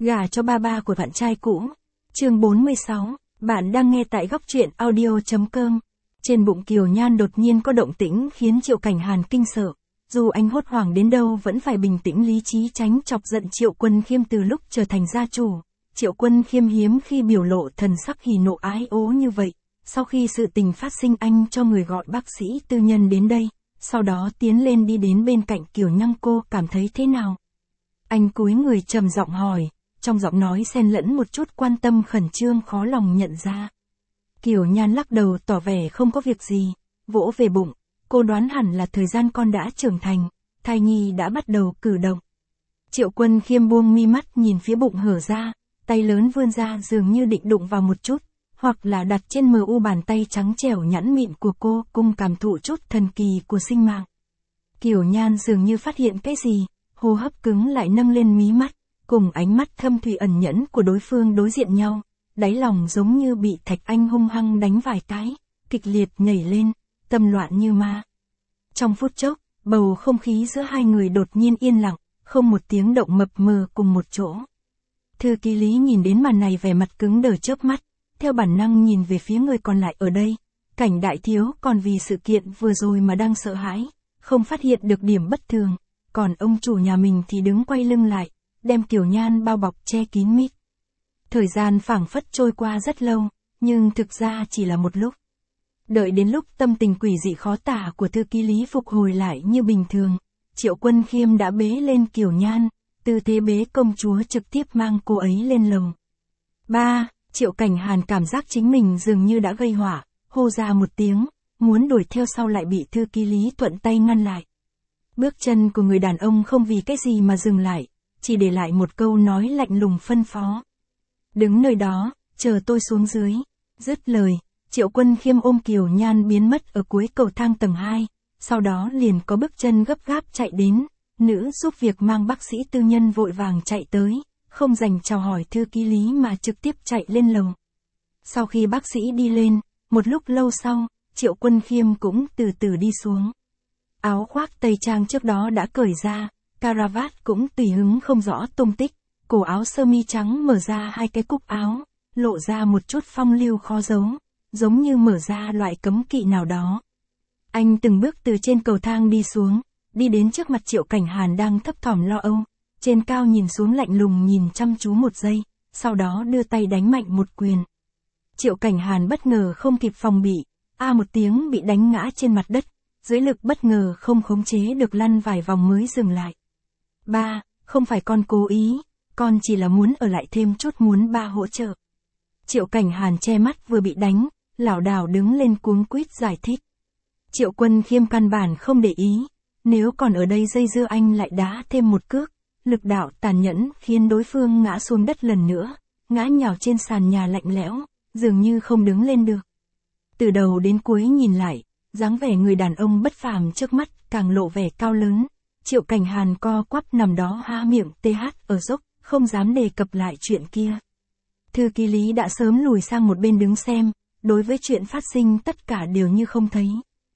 Gả cho ba của bạn trai cũ. Chương 46, bạn đang nghe tại góc truyện audio.com. Trên bụng Kiều Nhan đột nhiên có động tĩnh khiến Triệu Cảnh Hàn kinh sợ. Dù anh hốt hoảng đến đâu vẫn phải bình tĩnh lý trí tránh chọc giận Triệu Quân Khiêm từ lúc trở thành gia chủ. Triệu Quân Khiêm hiếm khi biểu lộ thần sắc hỉ nộ ái ố như vậy. Sau khi sự tình phát sinh anh cho người gọi bác sĩ tư nhân đến đây. Sau đó tiến lên đi đến bên cạnh Kiều Nhan, cô cảm thấy thế nào? Anh cúi người trầm giọng hỏi, trong giọng nói xen lẫn một chút quan tâm khẩn trương khó lòng nhận ra. Kiều Nhan lắc đầu tỏ vẻ không có việc gì, vỗ về bụng, cô đoán hẳn là thời gian con đã trưởng thành, thai nhi đã bắt đầu cử động. Triệu Quân Khiêm buông mi mắt nhìn phía bụng hở ra, tay lớn vươn ra dường như định đụng vào một chút, hoặc là đặt trên mu bàn tay trắng trẻo nhẵn mịn của cô cùng cảm thụ chút thần kỳ của sinh mạng. Kiều Nhan dường như phát hiện cái gì, hô hấp cứng lại nâng lên mí mắt, cùng ánh mắt thâm thủy ẩn nhẫn của đối phương đối diện nhau, đáy lòng giống như bị thạch anh hung hăng đánh vài cái, kịch liệt nhảy lên, tâm loạn như ma. Trong phút chốc, bầu không khí giữa hai người đột nhiên yên lặng, không một tiếng động mập mờ cùng một chỗ. Thư ký Lý nhìn đến màn này vẻ mặt cứng đờ chớp mắt, theo bản năng nhìn về phía người còn lại ở đây. Cảnh Đại thiếu còn vì sự kiện vừa rồi mà đang sợ hãi, không phát hiện được điểm bất thường, còn ông chủ nhà mình thì đứng quay lưng lại, đem Kiều Nhan bao bọc che kín mít. Thời gian phảng phất trôi qua rất lâu, nhưng thực ra chỉ là một lúc. Đợi đến lúc tâm tình quỷ dị khó tả của thư ký Lý phục hồi lại như bình thường, Triệu Quân Khiêm đã bế lên Kiều Nhan, tư thế bế công chúa trực tiếp mang cô ấy lên lầu. Triệu Cảnh Hàn cảm giác chính mình dường như đã gây họa, hô ra một tiếng, muốn đuổi theo sau lại bị thư ký Lý thuận tay ngăn lại. Bước chân của người đàn ông không vì cái gì mà dừng lại, chỉ để lại một câu nói lạnh lùng phân phó. Đứng nơi đó, chờ tôi xuống dưới. Dứt lời, Triệu Quân Khiêm ôm Kiều Nhan biến mất ở cuối cầu thang tầng 2, sau đó liền có bước chân gấp gáp chạy đến, nữ giúp việc mang bác sĩ tư nhân vội vàng chạy tới, không dành chào hỏi thư ký Lý mà trực tiếp chạy lên lầu. Sau khi bác sĩ đi lên, một lúc lâu sau, Triệu Quân Khiêm cũng từ từ đi xuống. Áo khoác tây trang trước đó đã cởi ra, caravat cũng tùy hứng không rõ tung tích, cổ áo sơ mi trắng mở ra hai cái cúc áo, lộ ra một chút phong lưu khó giấu, giống như mở ra loại cấm kỵ nào đó. Anh từng bước từ trên cầu thang đi xuống, đi đến trước mặt Triệu Cảnh Hàn đang thấp thỏm lo âu, trên cao nhìn xuống lạnh lùng nhìn chăm chú một giây, sau đó đưa tay đánh mạnh một quyền. Triệu Cảnh Hàn bất ngờ không kịp phòng bị, một tiếng bị đánh ngã trên mặt đất, dưới lực bất ngờ không khống chế được lăn vài vòng mới dừng lại. Không phải con cố ý, con chỉ là muốn ở lại thêm chút, muốn ba hỗ trợ. Triệu Cảnh Hàn che mắt vừa bị đánh, lảo đảo đứng lên cuống quýt giải thích. Triệu Quân Khiêm căn bản không để ý, nếu còn ở đây dây dưa anh lại đá thêm một cước, lực đạo tàn nhẫn khiến đối phương ngã xuống đất lần nữa, ngã nhào trên sàn nhà lạnh lẽo, dường như không đứng lên được. Từ đầu đến cuối nhìn lại, dáng vẻ người đàn ông bất phàm trước mắt càng lộ vẻ cao lớn. Triệu Cảnh Hàn co quắp nằm đó há miệng ở dốc, không dám đề cập lại chuyện kia. Thư ký Lý đã sớm lùi sang một bên đứng xem, đối với chuyện phát sinh tất cả đều như không thấy.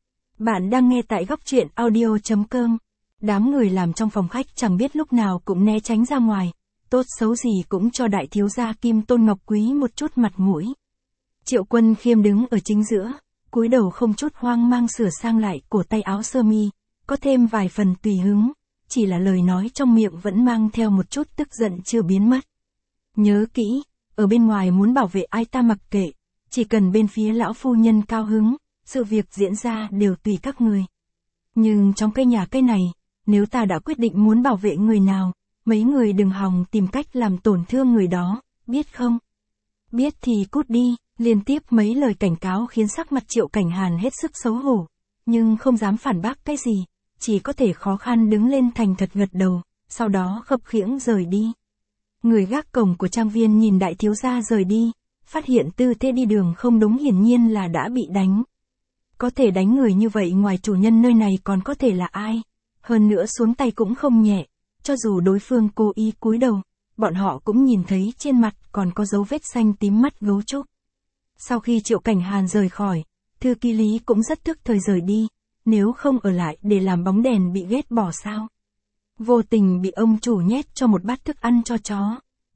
Bạn đang nghe tại góc truyện audio.com. Đám người làm trong phòng khách chẳng biết lúc nào cũng né tránh ra ngoài, tốt xấu gì cũng cho đại thiếu gia Kim Tôn Ngọc Quý một chút mặt mũi. Triệu Quân Khiêm đứng ở chính giữa, cúi đầu không chút hoang mang sửa sang lại cổ tay áo sơ mi, có thêm vài phần tùy hứng, chỉ là lời nói trong miệng vẫn mang theo một chút tức giận chưa biến mất. Nhớ kỹ, ở bên ngoài muốn bảo vệ ai ta mặc kệ, chỉ cần bên phía lão phu nhân cao hứng, sự việc diễn ra đều tùy các người. Nhưng trong cái nhà cái này, nếu ta đã quyết định muốn bảo vệ người nào, mấy người đừng hòng tìm cách làm tổn thương người đó, biết không? Biết thì cút đi. Liên tiếp mấy lời cảnh cáo khiến sắc mặt Triệu Cảnh Hàn hết sức xấu hổ, nhưng không dám phản bác cái gì, chỉ có thể khó khăn đứng lên thành thật gật đầu, sau đó khập khiễng rời đi. Người gác cổng của trang viên nhìn đại thiếu gia rời đi, phát hiện tư thế đi đường không đúng, hiển nhiên là đã bị đánh. Có thể đánh người như vậy ngoài chủ nhân nơi này còn có thể là ai? Hơn nữa xuống tay cũng không nhẹ, cho dù đối phương cố ý cúi đầu, bọn họ cũng nhìn thấy trên mặt còn có dấu vết xanh tím mắt gấu trúc. Sau khi Triệu Cảnh Hàn rời khỏi, thư ký Lý cũng rất tức thời rời đi, nếu không ở lại để làm bóng đèn bị ghét bỏ sao? Vô tình bị ông chủ nhét cho một bát thức ăn cho chó,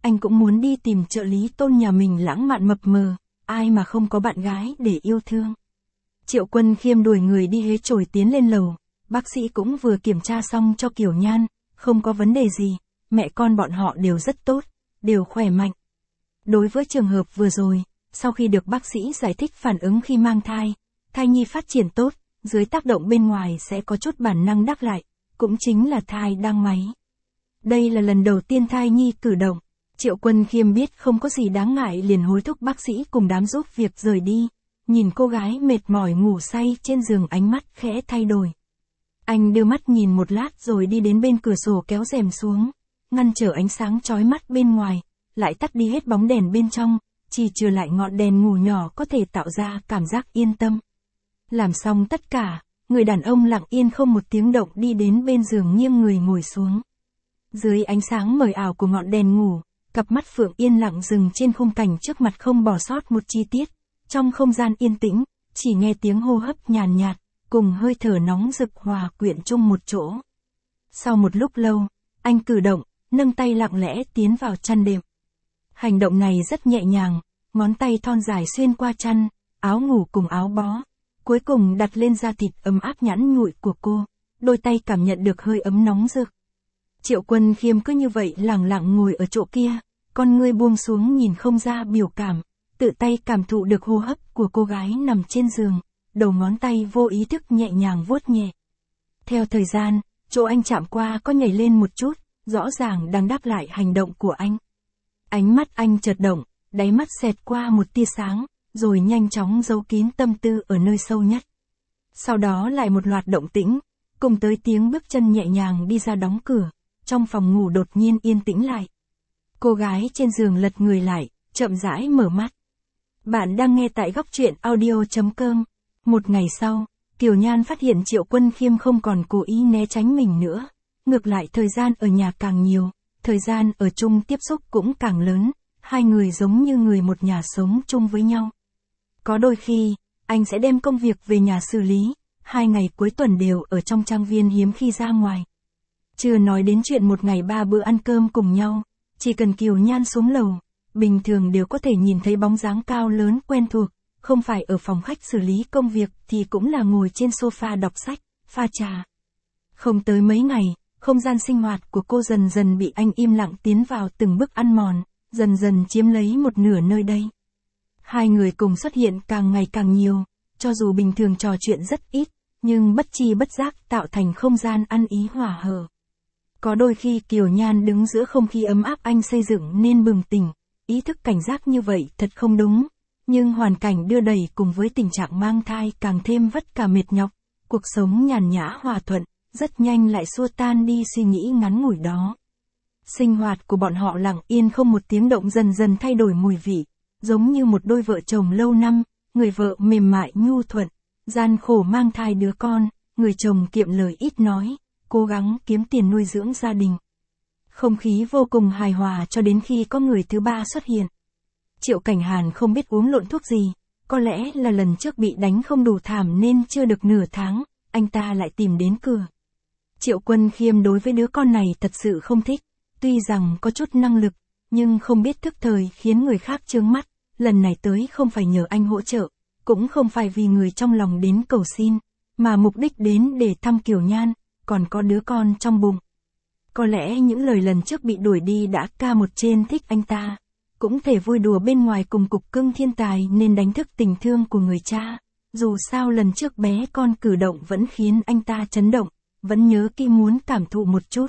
anh cũng muốn đi tìm trợ lý Tôn nhà mình lãng mạn mập mờ, ai mà không có bạn gái để yêu thương. Triệu Quân Khiêm đuổi người đi hế chổi tiến lên lầu, bác sĩ cũng vừa kiểm tra xong cho Kiều Nhan, không có vấn đề gì, mẹ con bọn họ đều rất tốt, đều khỏe mạnh. Đối với trường hợp vừa rồi, sau khi được bác sĩ giải thích phản ứng khi mang thai, thai nhi phát triển tốt, dưới tác động bên ngoài sẽ có chút bản năng đắc lại, cũng chính là thai đang máy. Đây là lần đầu tiên thai nhi cử động, Triệu Quân Khiêm biết không có gì đáng ngại liền hối thúc bác sĩ cùng đám giúp việc rời đi, nhìn cô gái mệt mỏi ngủ say trên giường ánh mắt khẽ thay đổi. Anh đưa mắt nhìn một lát rồi đi đến bên cửa sổ kéo rèm xuống, ngăn trở ánh sáng chói mắt bên ngoài, lại tắt đi hết bóng đèn bên trong, chỉ trừ lại ngọn đèn ngủ nhỏ có thể tạo ra cảm giác yên tâm. Làm xong tất cả, người đàn ông lặng yên không một tiếng động đi đến bên giường nghiêng người ngồi xuống. Dưới ánh sáng mờ ảo của ngọn đèn ngủ, cặp mắt Phượng yên lặng dừng trên khung cảnh trước mặt không bỏ sót một chi tiết. Trong không gian yên tĩnh, chỉ nghe tiếng hô hấp nhàn nhạt, cùng hơi thở nóng rực hòa quyện chung một chỗ. Sau một lúc lâu, anh cử động, nâng tay lặng lẽ tiến vào chăn đệm. Hành động này rất nhẹ nhàng, ngón tay thon dài xuyên qua chăn, áo ngủ cùng áo bó, cuối cùng đặt lên da thịt ấm áp nhẵn nhụi của cô, đôi tay cảm nhận được hơi ấm nóng rực. Triệu Quân Khiêm cứ như vậy lặng lặng ngồi ở chỗ kia, con ngươi buông xuống nhìn không ra biểu cảm, tự tay cảm thụ được hô hấp của cô gái nằm trên giường, đầu ngón tay vô ý thức nhẹ nhàng vuốt nhẹ. Theo thời gian, chỗ anh chạm qua có nhảy lên một chút, rõ ràng đang đáp lại hành động của anh. Ánh mắt anh chợt động, đáy mắt xẹt qua một tia sáng, rồi nhanh chóng giấu kín tâm tư ở nơi sâu nhất. Sau đó lại một loạt động tĩnh, cùng tới tiếng bước chân nhẹ nhàng đi ra đóng cửa, trong phòng ngủ đột nhiên yên tĩnh lại. Cô gái trên giường lật người lại, chậm rãi mở mắt. Bạn đang nghe tại góc truyện audio.com. Một ngày sau, Kiều Nhan phát hiện Triệu Quân Khiêm không còn cố ý né tránh mình nữa. Ngược lại thời gian ở nhà càng nhiều, thời gian ở chung tiếp xúc cũng càng lớn, hai người giống như người một nhà sống chung với nhau. Có đôi khi, anh sẽ đem công việc về nhà xử lý, 2 ngày cuối tuần đều ở trong trang viên hiếm khi ra ngoài. Chưa nói đến chuyện một ngày 3 bữa ăn cơm cùng nhau, chỉ cần Kiều Nhan xuống lầu, bình thường đều có thể nhìn thấy bóng dáng cao lớn quen thuộc, không phải ở phòng khách xử lý công việc thì cũng là ngồi trên sofa đọc sách, pha trà. Không tới mấy ngày, không gian sinh hoạt của cô dần dần bị anh im lặng tiến vào từng bước ăn mòn, dần dần chiếm lấy một nửa nơi đây. Hai người cùng xuất hiện càng ngày càng nhiều, cho dù bình thường trò chuyện rất ít, nhưng bất chi bất giác tạo thành không gian ăn ý hòa hợp. Có đôi khi Kiều Nhan đứng giữa không khí ấm áp anh xây dựng nên bừng tỉnh, ý thức cảnh giác như vậy thật không đúng, nhưng hoàn cảnh đưa đẩy cùng với tình trạng mang thai càng thêm vất cả mệt nhọc, cuộc sống nhàn nhã hòa thuận, rất nhanh lại xua tan đi suy nghĩ ngắn ngủi đó. Sinh hoạt của bọn họ lặng yên không một tiếng động dần dần thay đổi mùi vị, giống như một đôi vợ chồng lâu năm, người vợ mềm mại nhu thuận, gian khổ mang thai đứa con, người chồng kiệm lời ít nói, cố gắng kiếm tiền nuôi dưỡng gia đình. Không khí vô cùng hài hòa cho đến khi có người thứ ba xuất hiện. Triệu Cảnh Hàn không biết uống lộn thuốc gì, có lẽ là lần trước bị đánh không đủ thảm nên chưa được nửa tháng, anh ta lại tìm đến cửa. Triệu Quân Khiêm đối với đứa con này thật sự không thích, tuy rằng có chút năng lực, nhưng không biết thức thời khiến người khác chướng mắt, lần này tới không phải nhờ anh hỗ trợ, cũng không phải vì người trong lòng đến cầu xin, mà mục đích đến để thăm Kiều Nhan, còn có đứa con trong bụng. Có lẽ những lời lần trước bị đuổi đi đã ca một trên thích anh ta, cũng thể vui đùa bên ngoài cùng cục cưng thiên tài nên đánh thức tình thương của người cha. Dù sao lần trước bé con cử động vẫn khiến anh ta chấn động, vẫn nhớ kỹ muốn cảm thụ một chút.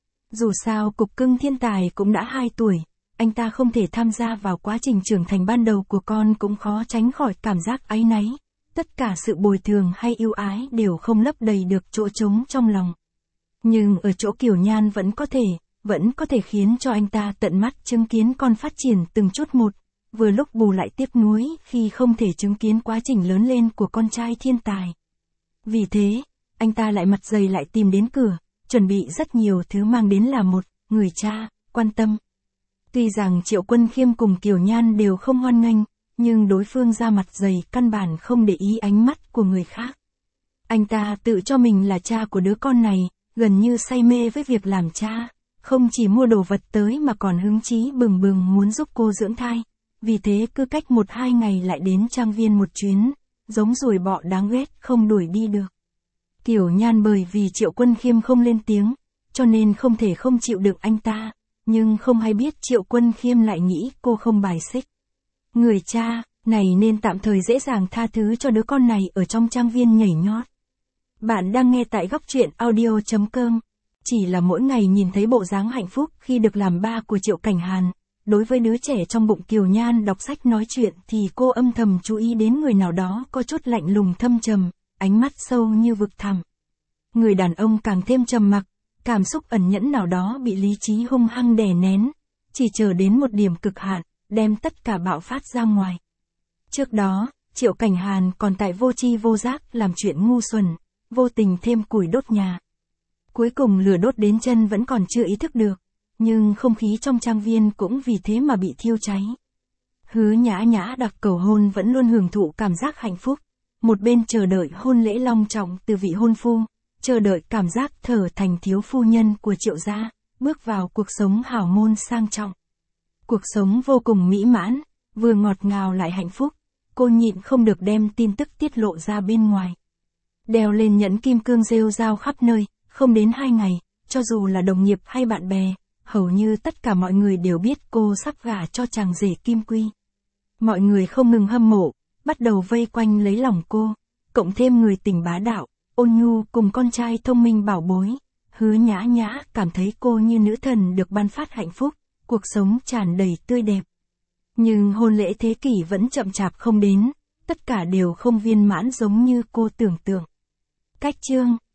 Dù sao cục cưng thiên tài cũng đã 2 tuổi, anh ta không thể tham gia vào quá trình trưởng thành ban đầu của con cũng khó tránh khỏi cảm giác áy náy. Tất cả sự bồi thường hay yêu ái đều không lấp đầy được chỗ trống trong lòng. Nhưng ở chỗ Kiều Nhan vẫn có thể khiến cho anh ta tận mắt chứng kiến con phát triển từng chút một, vừa lúc bù lại tiếc nuối khi không thể chứng kiến quá trình lớn lên của con trai thiên tài. Vì thế, anh ta lại mặt dày lại tìm đến cửa, chuẩn bị rất nhiều thứ mang đến là một người cha quan tâm. Tuy rằng Triệu Quân Khiêm cùng Kiều Nhan đều không hoan nghênh, nhưng đối phương ra mặt dày căn bản không để ý ánh mắt của người khác. Anh ta tự cho mình là cha của đứa con này, gần như say mê với việc làm cha, Không chỉ mua đồ vật tới mà còn hứng chí bừng bừng muốn giúp cô dưỡng thai. Vì thế cứ cách 1-2 ngày lại đến trang viên một chuyến, giống ruồi bọ đáng ghét không đuổi đi được. Tiểu Nhan bởi vì Triệu Quân Khiêm không lên tiếng, cho nên không thể không chịu được anh ta, nhưng không hay biết Triệu Quân Khiêm lại nghĩ cô không bài xích. Người cha này nên tạm thời dễ dàng tha thứ cho đứa con này ở trong trang viên nhảy nhót. Bạn đang nghe tại góc truyện audio.com. Chỉ là mỗi ngày nhìn thấy bộ dáng hạnh phúc khi được làm ba của Triệu Cảnh Hàn, đối với đứa trẻ trong bụng Kiều Nhan đọc sách nói chuyện thì cô âm thầm chú ý đến người nào đó có chút lạnh lùng thâm trầm, ánh mắt sâu như vực thẳm. Người đàn ông càng thêm trầm mặc, cảm xúc ẩn nhẫn nào đó bị lý trí hung hăng đè nén, chỉ chờ đến một điểm cực hạn, đem tất cả bạo phát ra ngoài. Trước đó, Triệu Cảnh Hàn còn tại vô tri vô giác làm chuyện ngu xuẩn, vô tình thêm củi đốt nhà. Cuối cùng lửa đốt đến chân vẫn còn chưa ý thức được, nhưng không khí trong trang viên cũng vì thế mà bị thiêu cháy. Hứa Nhã Nhã đặc cầu hôn vẫn luôn hưởng thụ cảm giác hạnh phúc, một bên chờ đợi hôn lễ long trọng từ vị hôn phu, chờ đợi cảm giác thở thành thiếu phu nhân của Triệu gia, bước vào cuộc sống hào môn sang trọng. Cuộc sống vô cùng mỹ mãn, vừa ngọt ngào lại hạnh phúc, cô nhịn không được đem tin tức tiết lộ ra bên ngoài. Đeo lên nhẫn kim cương rêu rao khắp nơi, không đến 2 ngày, cho dù là đồng nghiệp hay bạn bè, hầu như tất cả mọi người đều biết cô sắp gả cho chàng rể Kim Quy. Mọi người không ngừng hâm mộ, bắt đầu vây quanh lấy lòng cô, cộng thêm người tình bá đạo, ôn nhu cùng con trai thông minh bảo bối. Hứa Nhã Nhã cảm thấy cô như nữ thần được ban phát hạnh phúc, cuộc sống tràn đầy tươi đẹp. Nhưng hôn lễ thế kỷ vẫn chậm chạp không đến, tất cả đều không viên mãn giống như cô tưởng tượng. Cách chương